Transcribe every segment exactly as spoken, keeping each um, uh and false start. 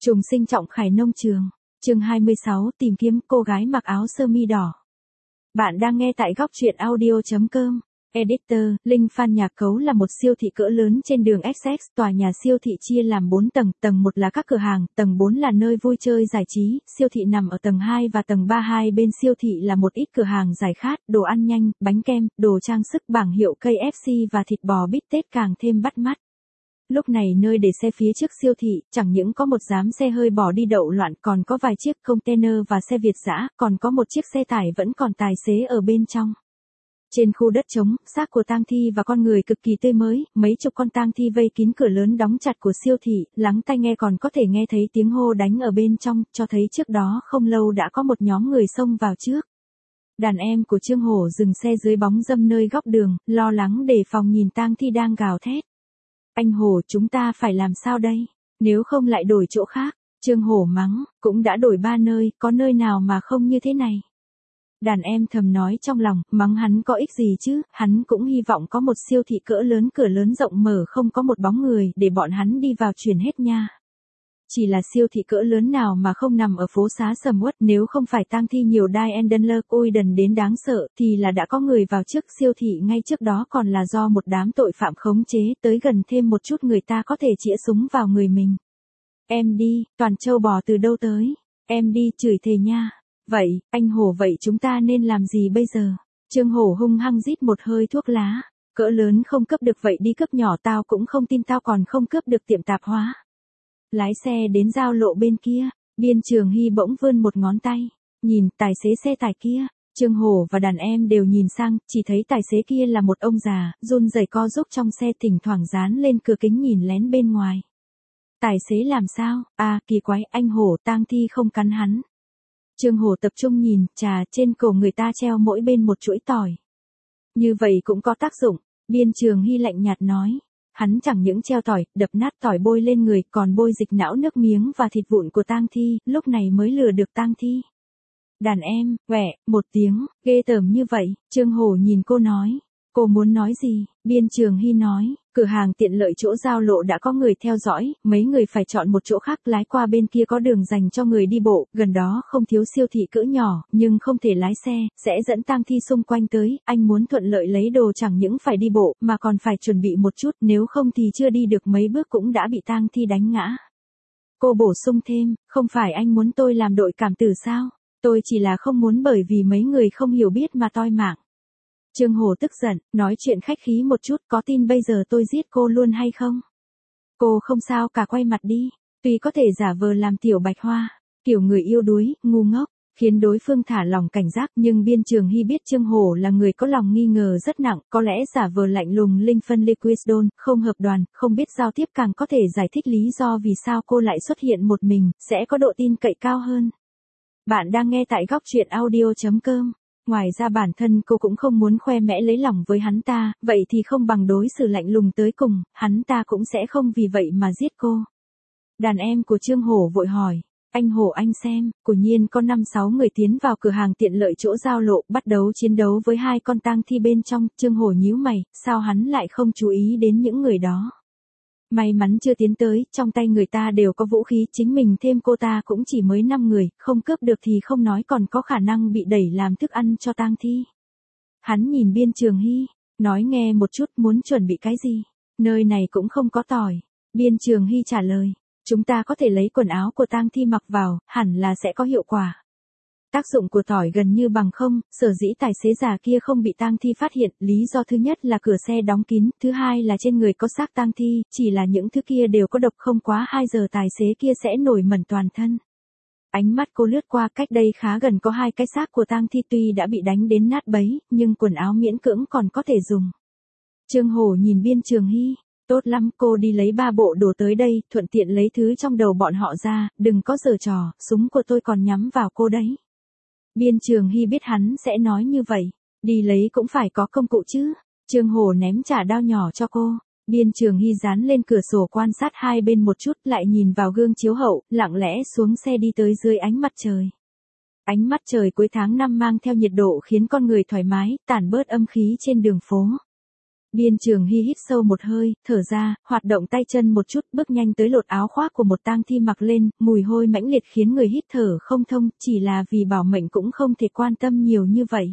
Trùng sinh Trọng Khải nông trường. Chương hai mươi sáu, tìm kiếm cô gái mặc áo sơ mi đỏ. Bạn đang nghe tại góc truyện audio chấm com. Editor, Linh Phan Nhà Cấu là một siêu thị cỡ lớn trên đường ích ích. Tòa nhà siêu thị chia làm bốn tầng, tầng một là các cửa hàng, tầng bốn là nơi vui chơi giải trí, siêu thị nằm ở tầng hai và tầng ba. Hai bên siêu thị là một ít cửa hàng giải khát, đồ ăn nhanh, bánh kem, đồ trang sức, bảng hiệu ca ép xê và thịt bò bít tết càng thêm bắt mắt. Lúc này nơi để xe phía trước siêu thị, chẳng những có một dám xe hơi bỏ đi đậu loạn, còn có vài chiếc container và xe Việt dã, còn có một chiếc xe tải vẫn còn tài xế ở bên trong. Trên khu đất trống, xác của tang thi và con người cực kỳ tươi mới, mấy chục con tang thi vây kín cửa lớn đóng chặt của siêu thị, lắng tai nghe còn có thể nghe thấy tiếng hô đánh ở bên trong, cho thấy trước đó không lâu đã có một nhóm người xông vào trước. Đàn em của Trương Hổ dừng xe dưới bóng râm nơi góc đường, lo lắng đề phòng nhìn tang thi đang gào thét. Anh Hổ, chúng ta phải làm sao đây? Nếu không lại đổi chỗ khác. Trương Hổ mắng, cũng đã đổi ba nơi, có nơi nào mà không như thế này. Đàn em thầm nói trong lòng, mắng hắn có ích gì chứ, hắn cũng hy vọng có một siêu thị cỡ lớn, cửa lớn rộng mở không có một bóng người, để bọn hắn đi vào chuyển hết nha. Chỉ là siêu thị cỡ lớn nào mà không nằm ở phố xá sầm uất, nếu không phải tang thi nhiều Diendler ôi đần đến đáng sợ, thì là đã có người vào trước siêu thị ngay trước đó, còn là do một đám tội phạm khống chế, tới gần thêm một chút người ta có thể chĩa súng vào người mình. Em đi, toàn trâu bò từ đâu tới? Em đi, chửi thề nha. Vậy, anh Hổ, vậy chúng ta nên làm gì bây giờ? Trương Hổ hung hăng rít một hơi thuốc lá. Cỡ lớn không cướp được vậy đi cướp nhỏ tao cũng không tin tao còn không cướp được tiệm tạp hóa. Lái xe đến giao lộ bên kia, Biên Trường Hy bỗng vươn một ngón tay, nhìn tài xế xe tải kia. Trương Hổ và đàn em đều nhìn sang, chỉ thấy tài xế kia là một ông già, run rẩy co giúp trong xe, thỉnh thoảng dán lên cửa kính nhìn lén bên ngoài. Tài xế làm sao? À, kỳ quái, anh Hổ, tang thi không cắn hắn. Trương Hổ tập trung nhìn, chà, trên cổ người ta treo mỗi bên một chuỗi tỏi. Như vậy cũng có tác dụng, Biên Trường Hy lạnh nhạt nói. Hắn chẳng những treo tỏi, đập nát tỏi bôi lên người, còn bôi dịch não, nước miếng và thịt vụn của tang thi, lúc này mới lừa được tang thi. Đàn em, quẹ, một tiếng, ghê tởm như vậy. Trương Hổ nhìn cô nói. Cô muốn nói gì? Biên Trường Hy nói, cửa hàng tiện lợi chỗ giao lộ đã có người theo dõi, mấy người phải chọn một chỗ khác lái qua bên kia, có đường dành cho người đi bộ, gần đó không thiếu siêu thị cỡ nhỏ, nhưng không thể lái xe, sẽ dẫn tang thi xung quanh tới, anh muốn thuận lợi lấy đồ chẳng những phải đi bộ, mà còn phải chuẩn bị một chút, nếu không thì chưa đi được mấy bước cũng đã bị tang thi đánh ngã. Cô bổ sung thêm, không phải anh muốn tôi làm đội cảm tử sao? Tôi chỉ là không muốn bởi vì mấy người không hiểu biết mà toi mạng. Trương Hổ tức giận, nói chuyện khách khí một chút, có tin bây giờ tôi giết cô luôn hay không? Cô không sao cả, quay mặt đi, tuy có thể giả vờ làm tiểu bạch hoa, kiểu người yêu đuối, ngu ngốc, khiến đối phương thả lòng cảnh giác, nhưng Biên Trường Hy biết Trương Hổ là người có lòng nghi ngờ rất nặng, có lẽ giả vờ lạnh lùng linh phân liquidol, không hợp đoàn, không biết giao tiếp càng có thể giải thích lý do vì sao cô lại xuất hiện một mình, sẽ có độ tin cậy cao hơn. Bạn đang nghe tại góc truyện audio chấm com. Ngoài ra bản thân cô cũng không muốn khoe mẽ lấy lòng với hắn ta, vậy thì không bằng đối xử lạnh lùng tới cùng, hắn ta cũng sẽ không vì vậy mà giết cô. Đàn em của Trương Hổ vội hỏi, anh Hổ anh xem, quả nhiên có năm sáu người tiến vào cửa hàng tiện lợi chỗ giao lộ, bắt đầu chiến đấu với hai con tang thi bên trong. Trương Hổ nhíu mày, sao hắn lại không chú ý đến những người đó? May mắn chưa tiến tới, trong tay người ta đều có vũ khí, chính mình thêm cô ta cũng chỉ mới năm người, không cướp được thì không nói, còn có khả năng bị đẩy làm thức ăn cho tang thi. Hắn nhìn Biên Trường Hy, nói nghe một chút, muốn chuẩn bị cái gì? Nơi này cũng không có tỏi. Biên Trường Hy trả lời, chúng ta có thể lấy quần áo của tang thi mặc vào, hẳn là sẽ có hiệu quả. Tác dụng của tỏi gần như bằng không, sở dĩ tài xế già kia không bị tang thi phát hiện, lý do thứ nhất là cửa xe đóng kín, thứ hai là trên người có xác tang thi, chỉ là những thứ kia đều có độc, không quá hai giờ tài xế kia sẽ nổi mẩn toàn thân. Ánh mắt cô lướt qua, cách đây khá gần có hai cái xác của tang thi, tuy đã bị đánh đến nát bấy, nhưng quần áo miễn cưỡng còn có thể dùng. Trương Hổ nhìn Biên Trường Hy, tốt lắm, cô đi lấy ba bộ đồ tới đây, thuận tiện lấy thứ trong đầu bọn họ ra, đừng có giở trò, súng của tôi còn nhắm vào cô đấy. Biên Trường Hy biết hắn sẽ nói như vậy, đi lấy cũng phải có công cụ chứ. Trương Hổ ném trả đao nhỏ cho cô, Biên Trường Hy dán lên cửa sổ quan sát hai bên một chút, lại nhìn vào gương chiếu hậu, lặng lẽ xuống xe đi tới dưới ánh mặt trời. Ánh mặt trời cuối tháng năm mang theo nhiệt độ khiến con người thoải mái, tản bớt âm khí trên đường phố. Biên Trường Hy hít sâu một hơi, thở ra, hoạt động tay chân một chút, bước nhanh tới lột áo khoác của một tang thi mặc lên, mùi hôi mãnh liệt khiến người hít thở không thông, chỉ là vì bảo mệnh cũng không thể quan tâm nhiều như vậy.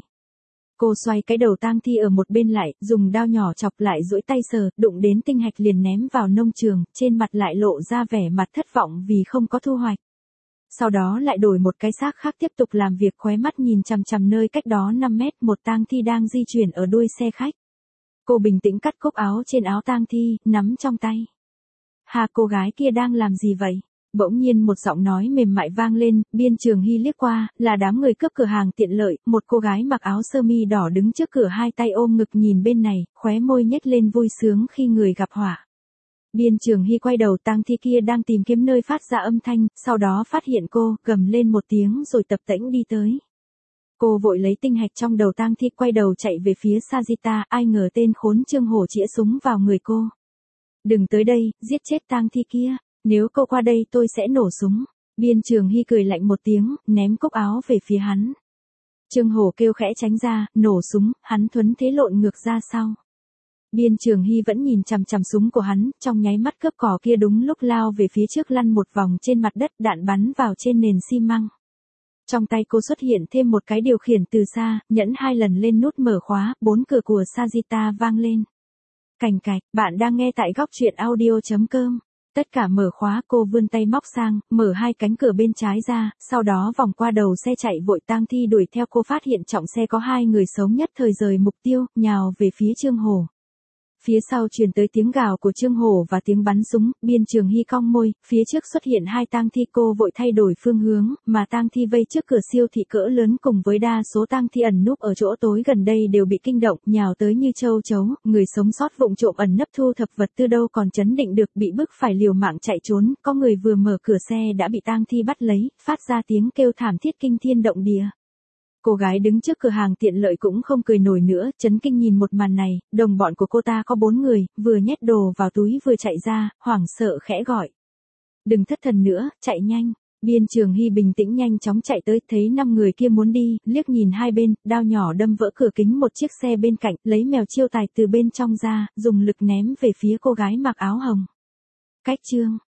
Cô xoay cái đầu tang thi ở một bên lại, dùng dao nhỏ chọc lại duỗi tay sờ, đụng đến tinh hạch liền ném vào nông trường, trên mặt lại lộ ra vẻ mặt thất vọng vì không có thu hoạch. Sau đó lại đổi một cái xác khác tiếp tục làm việc, khóe mắt nhìn chằm chằm nơi cách đó năm mét, một tang thi đang di chuyển ở đuôi xe khách. Cô bình tĩnh cắt cúc áo trên áo tang thi, nắm trong tay. Hà, cô gái kia đang làm gì vậy? Bỗng nhiên một giọng nói mềm mại vang lên, Biên Trường Hy liếc qua, là đám người cướp cửa hàng tiện lợi, một cô gái mặc áo sơ mi đỏ đứng trước cửa hai tay ôm ngực nhìn bên này, khóe môi nhếch lên vui sướng khi người gặp họa. Biên Trường Hy quay đầu, tang thi kia đang tìm kiếm nơi phát ra âm thanh, sau đó phát hiện cô, gầm lên một tiếng rồi tập tễnh đi tới. Cô vội lấy tinh hạch trong đầu tang thi, quay đầu chạy về phía Sajita, ai ngờ tên khốn Trương Hổ chĩa súng vào người cô. Đừng tới đây, giết chết tang thi kia, nếu cô qua đây tôi sẽ nổ súng. Biên Trường Hy cười lạnh một tiếng, ném cúc áo về phía hắn. Trương Hổ kêu khẽ tránh ra, nổ súng, hắn thuấn thế lộn ngược ra sau. Biên Trường Hy vẫn nhìn chằm chằm súng của hắn, trong nháy mắt cướp cỏ kia đúng lúc lao về phía trước, lăn một vòng trên mặt đất, đạn bắn vào trên nền xi măng. Trong tay cô xuất hiện thêm một cái điều khiển từ xa, nhấn hai lần lên nút mở khóa, bốn cửa của Sajita vang lên. Cành cạch, bạn đang nghe tại góc truyện audio chấm com. Tất cả mở khóa, cô vươn tay móc sang, mở hai cánh cửa bên trái ra, sau đó vòng qua đầu xe chạy vội, tang thi đuổi theo. Cô phát hiện trọng xe có hai người sống nhất thời rời mục tiêu, nhào về phía Trương Hổ. Phía sau truyền tới tiếng gào của Trương Hổ và tiếng bắn súng, Biên Trường Hy cong môi, phía trước xuất hiện hai tang thi, cô vội thay đổi phương hướng, mà tang thi vây trước cửa siêu thị cỡ lớn cùng với đa số tang thi ẩn núp ở chỗ tối gần đây đều bị kinh động, nhào tới như châu chấu, người sống sót vụng trộm ẩn nấp thu thập vật tư đâu còn chấn định được, bị bức phải liều mạng chạy trốn, có người vừa mở cửa xe đã bị tang thi bắt lấy, phát ra tiếng kêu thảm thiết kinh thiên động địa. Cô gái đứng trước cửa hàng tiện lợi cũng không cười nổi nữa, chấn kinh nhìn một màn này, đồng bọn của cô ta có bốn người, vừa nhét đồ vào túi vừa chạy ra, hoảng sợ khẽ gọi. Đừng thất thần nữa, chạy nhanh. Biên Trường Hy bình tĩnh nhanh chóng chạy tới, thấy năm người kia muốn đi, liếc nhìn hai bên, đao nhỏ đâm vỡ cửa kính một chiếc xe bên cạnh, lấy mèo chiêu tài từ bên trong ra, dùng lực ném về phía cô gái mặc áo hồng. Cách chương